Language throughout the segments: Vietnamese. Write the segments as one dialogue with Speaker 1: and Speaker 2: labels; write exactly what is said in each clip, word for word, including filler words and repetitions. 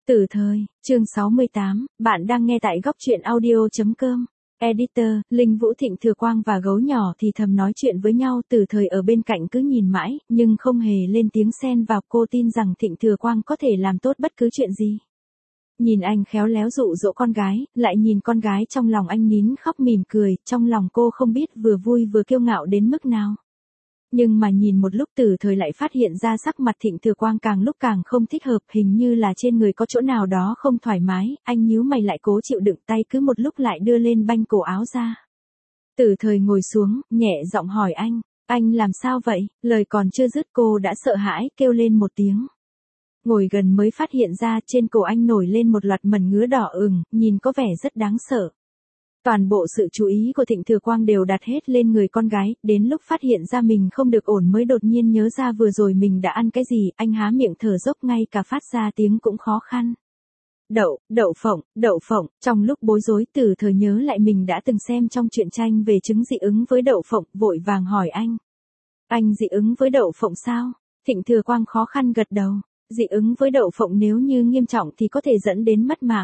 Speaker 1: Từ thời, chương sáu mươi tám, bạn đang nghe tại góc truyện audio.com. Editor, Linh Vũ Thịnh Thừa Quang và gấu nhỏ thì thầm nói chuyện với nhau. Từ thời ở bên cạnh cứ nhìn mãi, nhưng không hề lên tiếng xen vào. Cô tin rằng Thịnh Thừa Quang có thể làm tốt bất cứ chuyện gì. Nhìn anh khéo léo dụ dỗ con gái, lại nhìn con gái trong lòng anh nín khóc mỉm cười, trong lòng cô không biết vừa vui vừa kiêu ngạo đến mức nào. Nhưng mà nhìn một lúc Từ thời lại phát hiện ra sắc mặt Thịnh Thừa Quang càng lúc càng không thích hợp, hình như là trên người có chỗ nào đó không thoải mái, anh nhíu mày lại cố chịu đựng, tay cứ một lúc lại đưa lên banh cổ áo ra. Từ thời ngồi xuống, nhẹ giọng hỏi anh, anh làm sao vậy? Lời còn chưa dứt cô đã sợ hãi kêu lên một tiếng. Ngồi gần mới phát hiện ra trên cổ anh nổi lên một loạt mẩn ngứa đỏ ửng, nhìn có vẻ rất đáng sợ. Toàn bộ sự chú ý của Thịnh Thừa Quang đều đặt hết lên người con gái, đến lúc phát hiện ra mình không được ổn mới đột nhiên nhớ ra vừa rồi mình đã ăn cái gì, anh há miệng thở dốc ngay cả phát ra tiếng cũng khó khăn. Đậu, đậu phộng, đậu phộng, trong lúc bối rối Từ thời nhớ lại mình đã từng xem trong truyện tranh về chứng dị ứng với đậu phộng, vội vàng hỏi anh. Anh dị ứng với đậu phộng sao? Thịnh Thừa Quang khó khăn gật đầu, dị ứng với đậu phộng nếu như nghiêm trọng thì có thể dẫn đến mất mạng.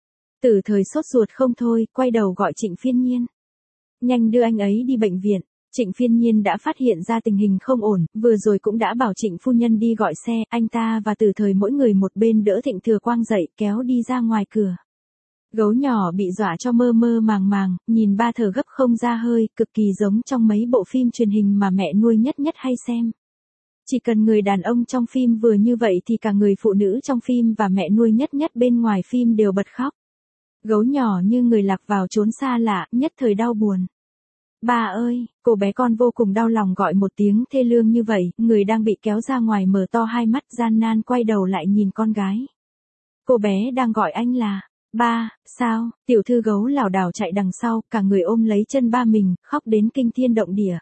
Speaker 1: Từ thời sốt ruột không thôi, quay đầu gọi Trịnh Phiên Nhiên. Nhanh đưa anh ấy đi bệnh viện. Trịnh Phiên Nhiên đã phát hiện ra tình hình không ổn, vừa rồi cũng đã bảo Trịnh phu nhân đi gọi xe, anh ta và Từ thời mỗi người một bên đỡ Thịnh Thừa Quang dậy, kéo đi ra ngoài cửa. Gấu nhỏ bị dọa cho mơ mơ màng màng, nhìn ba thở gấp không ra hơi, cực kỳ giống trong mấy bộ phim truyền hình mà mẹ nuôi nhất nhất hay xem. Chỉ cần người đàn ông trong phim vừa như vậy thì cả người phụ nữ trong phim và mẹ nuôi nhất nhất bên ngoài phim đều bật khóc. Gấu nhỏ như người lạc vào chốn xa lạ, nhất thời đau buồn. Ba ơi, cô bé con vô cùng đau lòng gọi một tiếng thê lương như vậy, người đang bị kéo ra ngoài mở to hai mắt gian nan quay đầu lại nhìn con gái. Cô bé đang gọi anh là, ba, sao, tiểu thư gấu lảo đảo chạy đằng sau, cả người ôm lấy chân ba mình, khóc đến kinh thiên động địa.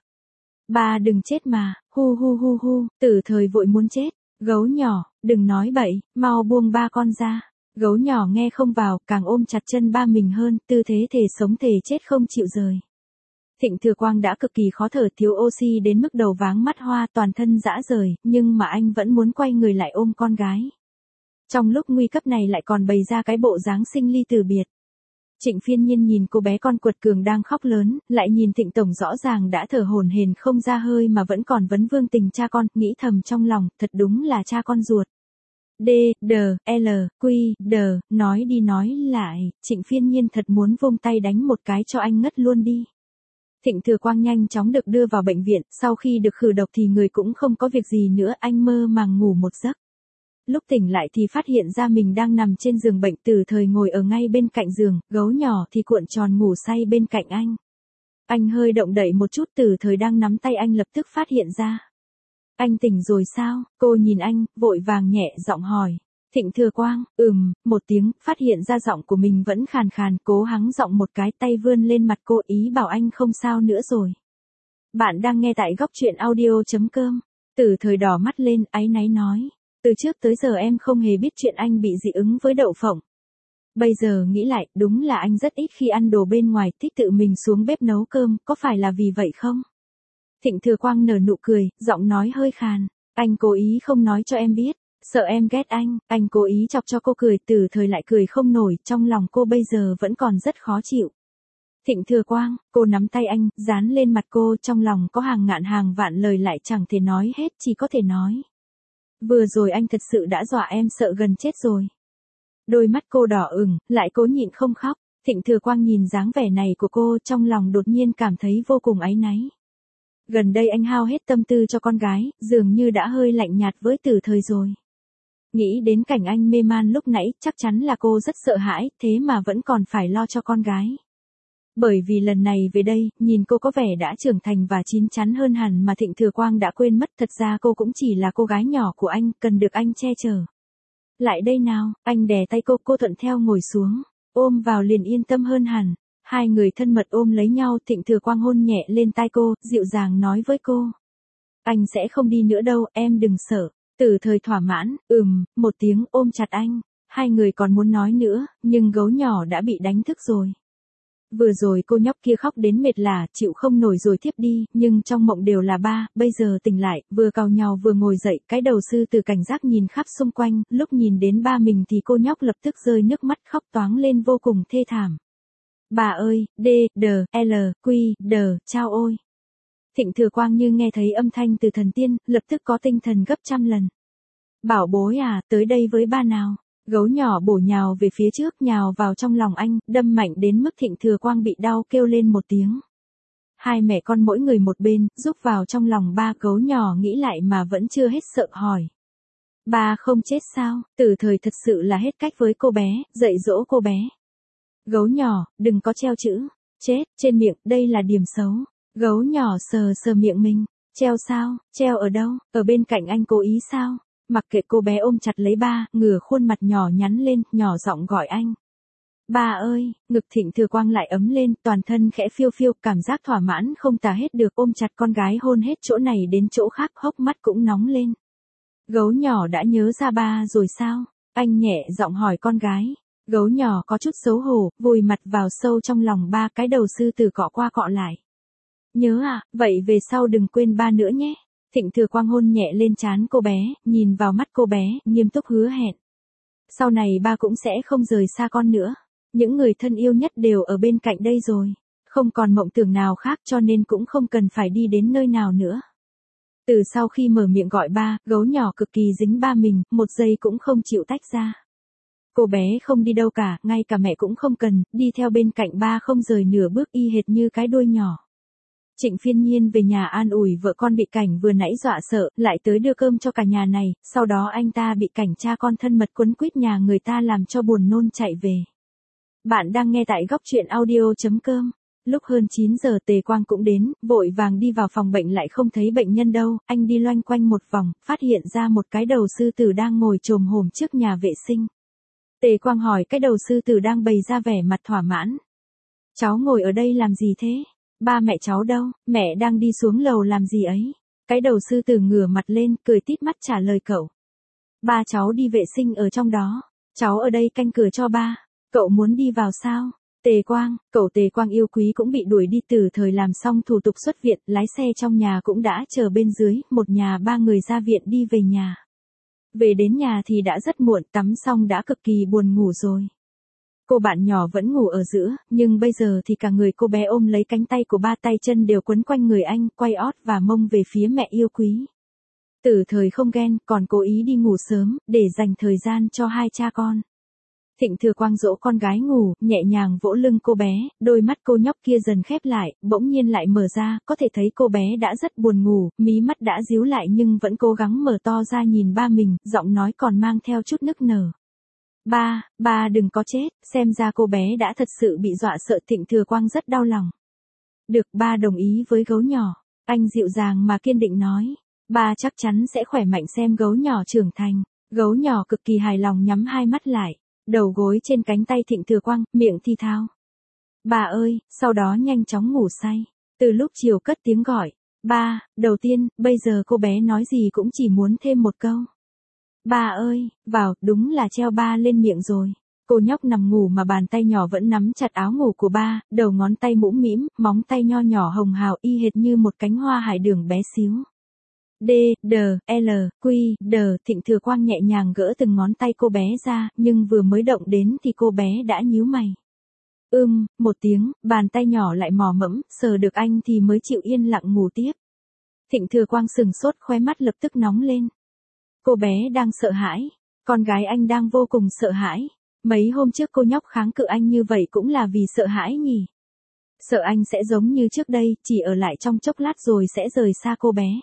Speaker 1: Ba đừng chết mà, hu hu hu hu, Từ thời vội muốn chết, gấu nhỏ, đừng nói bậy, mau buông ba con ra. Gấu nhỏ nghe không vào, càng ôm chặt chân ba mình hơn, tư thế thề sống thề chết không chịu rời. Thịnh Thừa Quang đã cực kỳ khó thở, thiếu oxy đến mức đầu váng mắt hoa, toàn thân rã rời, nhưng mà anh vẫn muốn quay người lại ôm con gái. Trong lúc nguy cấp này lại còn bày ra cái bộ dáng sinh ly từ biệt. Trịnh Phiên Nhiên nhìn cô bé con quật cường đang khóc lớn, lại nhìn Thịnh Tổng rõ ràng đã thở hổn hển không ra hơi mà vẫn còn vấn vương tình cha con, nghĩ thầm trong lòng, thật đúng là cha con ruột. D, D, L, Q, D, nói đi nói lại, Trịnh Phiên Nhiên thật muốn vung tay đánh một cái cho anh ngất luôn đi. Thịnh Thừa Quang nhanh chóng được đưa vào bệnh viện, sau khi được khử độc thì người cũng không có việc gì nữa, anh mơ màng ngủ một giấc. Lúc tỉnh lại thì phát hiện ra mình đang nằm trên giường bệnh, Từ thời ngồi ở ngay bên cạnh giường, gấu nhỏ thì cuộn tròn ngủ say bên cạnh anh. Anh hơi động đậy một chút, Từ thời đang nắm tay anh lập tức phát hiện ra. Anh tỉnh rồi sao? Cô nhìn anh, vội vàng nhẹ giọng hỏi. Thịnh Thừa Quang, ừm, một tiếng, phát hiện ra giọng của mình vẫn khàn khàn, cố hắng giọng một cái, tay vươn lên mặt cô, ý bảo anh không sao nữa rồi. Bạn đang nghe tại góc truyện audio.com. Từ thời đỏ mắt lên, áy náy nói. Từ trước tới giờ em không hề biết chuyện anh bị dị ứng với đậu phộng. Bây giờ nghĩ lại, đúng là anh rất ít khi ăn đồ bên ngoài, thích tự mình xuống bếp nấu cơm, có phải là vì vậy không? Thịnh Thừa Quang nở nụ cười, giọng nói hơi khàn. Anh cố ý không nói cho em biết, sợ em ghét anh, anh cố ý chọc cho cô cười, Từ thời lại cười không nổi, trong lòng cô bây giờ vẫn còn rất khó chịu. Thịnh Thừa Quang, cô nắm tay anh, dán lên mặt cô, trong lòng có hàng ngàn hàng vạn lời lại chẳng thể nói hết, chỉ có thể nói. Vừa rồi anh thật sự đã dọa em sợ gần chết rồi. Đôi mắt cô đỏ ửng, lại cố nhịn không khóc. Thịnh Thừa Quang nhìn dáng vẻ này của cô, trong lòng đột nhiên cảm thấy vô cùng áy náy. Gần đây anh hao hết tâm tư cho con gái, dường như đã hơi lạnh nhạt với Từ thời rồi. Nghĩ đến cảnh anh mê man lúc nãy, chắc chắn là cô rất sợ hãi, thế mà vẫn còn phải lo cho con gái. Bởi vì lần này về đây, nhìn cô có vẻ đã trưởng thành và chín chắn hơn hẳn mà Thịnh Thừa Quang đã quên mất, thật ra cô cũng chỉ là cô gái nhỏ của anh, cần được anh che chở. Lại đây nào, anh đè tay cô, cô thuận theo ngồi xuống, ôm vào liền yên tâm hơn hẳn. Hai người thân mật ôm lấy nhau, Thịnh Thừa Quang hôn nhẹ lên tai cô, dịu dàng nói với cô. Anh sẽ không đi nữa đâu, em đừng sợ. Từ thời thỏa mãn, ừm, một tiếng ôm chặt anh. Hai người còn muốn nói nữa, nhưng gấu nhỏ đã bị đánh thức rồi. Vừa rồi cô nhóc kia khóc đến mệt lả, chịu không nổi rồi thiếp đi, nhưng trong mộng đều là ba, bây giờ tỉnh lại, vừa cào nhào vừa ngồi dậy, cái đầu sư tử cảnh giác nhìn khắp xung quanh, lúc nhìn đến ba mình thì cô nhóc lập tức rơi nước mắt khóc toáng lên vô cùng thê thảm. Bà ơi, D, D, L, Q, D, chao ôi. Thịnh Thừa Quang như nghe thấy âm thanh từ thần tiên, lập tức có tinh thần gấp trăm lần. Bảo bối à, tới đây với ba nào. Gấu nhỏ bổ nhào về phía trước, nhào vào trong lòng anh, đâm mạnh đến mức Thịnh Thừa Quang bị đau kêu lên một tiếng. Hai mẹ con mỗi người một bên, giúp vào trong lòng ba. Gấu nhỏ nghĩ lại mà vẫn chưa hết sợ hỏi. Ba không chết sao? Từ thời thật sự là hết cách với cô bé, dạy dỗ cô bé. Gấu nhỏ, đừng có treo chữ chết trên miệng, đây là điểm xấu. Gấu nhỏ sờ sờ miệng mình. Treo sao? Treo ở đâu? Ở bên cạnh anh cố ý sao? Mặc kệ, cô bé ôm chặt lấy ba, ngửa khuôn mặt nhỏ nhắn lên, nhỏ giọng gọi anh. Ba ơi, ngực Thịnh Thừa Quang lại ấm lên, toàn thân khẽ phiêu phiêu, cảm giác thỏa mãn không tả hết được, ôm chặt con gái hôn hết chỗ này đến chỗ khác, hốc mắt cũng nóng lên. Gấu nhỏ đã nhớ ra ba rồi sao? Anh nhẹ giọng hỏi con gái. Gấu nhỏ có chút xấu hổ, vùi mặt vào sâu trong lòng ba, cái đầu sư tử cọ qua cọ lại. Nhớ à, vậy về sau đừng quên ba nữa nhé. Thịnh Thừa Quang hôn nhẹ lên trán cô bé, nhìn vào mắt cô bé, nghiêm túc hứa hẹn. Sau này ba cũng sẽ không rời xa con nữa. Những người thân yêu nhất đều ở bên cạnh đây rồi. Không còn mộng tưởng nào khác cho nên cũng không cần phải đi đến nơi nào nữa. Từ sau khi mở miệng gọi ba, gấu nhỏ cực kỳ dính ba mình, một giây cũng không chịu tách ra. Cô bé không đi đâu cả, ngay cả mẹ cũng không cần, đi theo bên cạnh ba không rời nửa bước, y hệt như cái đuôi nhỏ. Trịnh Phiên Nhiên về nhà an ủi vợ con bị Cảnh vừa nãy dọa sợ, lại tới đưa cơm cho cả nhà này, sau đó anh ta bị Cảnh cha con thân mật quấn quýt nhà người ta làm cho buồn nôn chạy về. Bạn đang nghe tại góc truyện audio chấm com. Lúc hơn chín giờ Tề Quang cũng đến, vội vàng đi vào phòng bệnh lại không thấy bệnh nhân đâu, anh đi loanh quanh một vòng, phát hiện ra một cái đầu sư tử đang ngồi chồm hổm trước nhà vệ sinh. Tề Quang hỏi cái đầu sư tử đang bày ra vẻ mặt thỏa mãn. Cháu ngồi ở đây làm gì thế? Ba mẹ cháu đâu? Mẹ đang đi xuống lầu làm gì ấy? Cái đầu sư tử ngửa mặt lên, cười tít mắt trả lời cậu. Ba cháu đi vệ sinh ở trong đó. Cháu ở đây canh cửa cho ba. Cậu muốn đi vào sao? Tề Quang, cậu Tề Quang yêu quý cũng bị đuổi đi từ thời làm xong thủ tục xuất viện, lái xe trong nhà cũng đã chờ bên dưới, một nhà ba người ra viện đi về nhà. Về đến nhà thì đã rất muộn, tắm xong đã cực kỳ buồn ngủ rồi. Cô bạn nhỏ vẫn ngủ ở giữa, nhưng bây giờ thì cả người cô bé ôm lấy cánh tay của ba, tay chân đều quấn quanh người anh, quay ót và mông về phía mẹ yêu quý. Từ thời không ghen, còn cố ý đi ngủ sớm, để dành thời gian cho hai cha con. Thịnh Thừa Quang dỗ con gái ngủ, nhẹ nhàng vỗ lưng cô bé, đôi mắt cô nhóc kia dần khép lại, bỗng nhiên lại mở ra, có thể thấy cô bé đã rất buồn ngủ, mí mắt đã díu lại nhưng vẫn cố gắng mở to ra nhìn ba mình, giọng nói còn mang theo chút nức nở. Ba, ba đừng có chết, xem ra cô bé đã thật sự bị dọa sợ. Thịnh Thừa Quang rất đau lòng. Được, ba đồng ý với gấu nhỏ. Anh dịu dàng mà kiên định nói. Ba chắc chắn sẽ khỏe mạnh xem gấu nhỏ trưởng thành. Gấu nhỏ cực kỳ hài lòng nhắm hai mắt lại. Đầu gối trên cánh tay Thịnh Thừa Quang, miệng thi thao. Ba ơi, sau đó nhanh chóng ngủ say. Từ lúc chiều cất tiếng gọi. Ba, đầu tiên, bây giờ cô bé nói gì cũng chỉ muốn thêm một câu. Ba ơi, vào, đúng là treo ba lên miệng rồi. Cô nhóc nằm ngủ mà bàn tay nhỏ vẫn nắm chặt áo ngủ của ba, đầu ngón tay mũm mĩm, móng tay nho nhỏ hồng hào y hệt như một cánh hoa hải đường bé xíu. D, D, L, Q, D, Thịnh Thừa Quang nhẹ nhàng gỡ từng ngón tay cô bé ra, nhưng vừa mới động đến thì cô bé đã nhíu mày. Ưm, một tiếng, bàn tay nhỏ lại mò mẫm, sờ được anh thì mới chịu yên lặng ngủ tiếp. Thịnh Thừa Quang sừng sốt, khóe mắt lập tức nóng lên. Cô bé đang sợ hãi, con gái anh đang vô cùng sợ hãi. Mấy hôm trước cô nhóc kháng cự anh như vậy cũng là vì sợ hãi nhỉ? Sợ anh sẽ giống như trước đây, chỉ ở lại trong chốc lát rồi sẽ rời xa cô bé.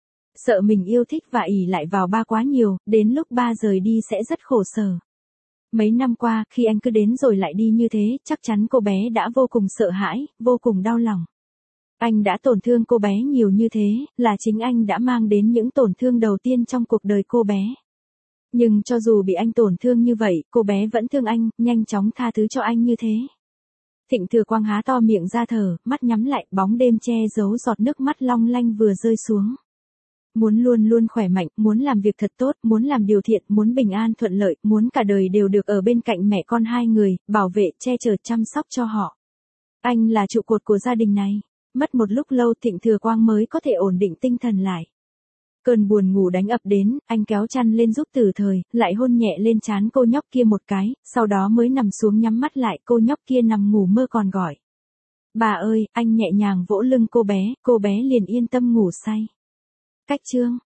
Speaker 1: Sợ mình yêu thích và ỷ lại vào ba quá nhiều, đến lúc ba rời đi sẽ rất khổ sở. Mấy năm qua, khi anh cứ đến rồi lại đi như thế, chắc chắn cô bé đã vô cùng sợ hãi, vô cùng đau lòng. Anh đã tổn thương cô bé nhiều như thế, là chính anh đã mang đến những tổn thương đầu tiên trong cuộc đời cô bé. Nhưng cho dù bị anh tổn thương như vậy, cô bé vẫn thương anh, nhanh chóng tha thứ cho anh như thế. Thịnh Thừa Quang há to miệng ra thở, mắt nhắm lại, bóng đêm che giấu giọt nước mắt long lanh vừa rơi xuống. Muốn luôn luôn khỏe mạnh, muốn làm việc thật tốt, muốn làm điều thiện, muốn bình an thuận lợi, muốn cả đời đều được ở bên cạnh mẹ con hai người, bảo vệ, che chở, chăm sóc cho họ. Anh là trụ cột của gia đình này. Mất một lúc lâu Thịnh Thừa Quang mới có thể ổn định tinh thần lại. Cơn buồn ngủ đánh ập đến, anh kéo chăn lên giúp Từ Thời, lại hôn nhẹ lên trán cô nhóc kia một cái, sau đó mới nằm xuống nhắm mắt lại, cô nhóc kia nằm ngủ mơ còn gọi. Bà ơi, anh nhẹ nhàng vỗ lưng cô bé, cô bé liền yên tâm ngủ say. Cách chương